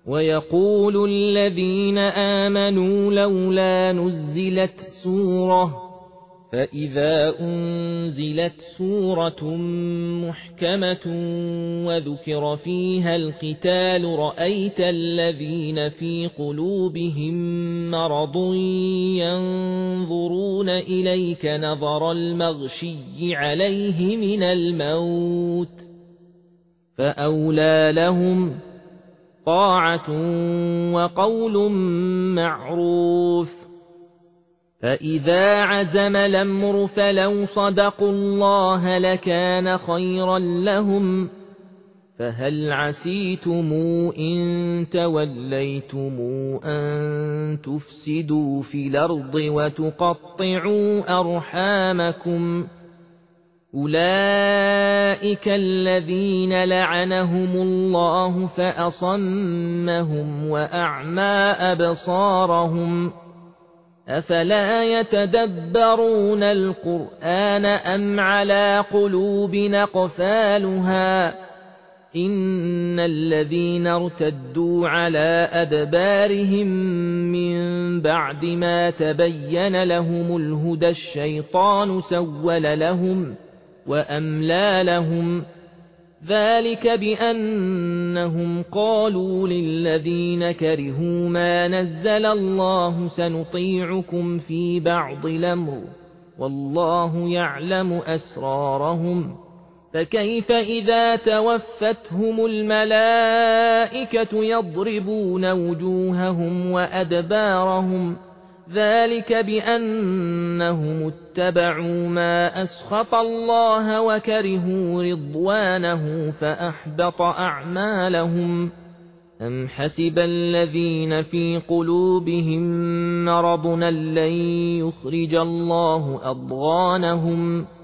ويقول الذين آمنوا لولا نزلت سورة فإذا أنزلت سورة محكمة وذكر فيها القتال رأيت الذين في قلوبهم مرض ينظرون إليك نظر المغشي عليه من الموت فأولى لهم طاعة وقول معروف فإذا عزم الأمر فلو صدقوا الله لكان خيرا لهم فهل عسيتم إن توليتم أن تفسدوا في الأرض وتقطعوا أرحامكم أولئك الذين لعنهم الله فأصمهم وأعمى أبصارهم أفلا يتدبرون القرآن أم على قلوب أقفالها إن الذين ارتدوا على أدبارهم من بعد ما تبين لهم الهدى الشيطان سول لهم وأملى لهم ذلك بأنهم قالوا للذين كرهوا ما نزل الله سنطيعكم في بعض الأمر والله يعلم أسرارهم فكيف إذا توفتهم الملائكة يضربون وجوههم وأدبارهم ذلك بأنهم اتبعوا ما أسخط الله وكرهوا رضوانه فأحبط أعمالهم أم حسب الذين في قلوبهم مرض لن يخرج الله أضغانهم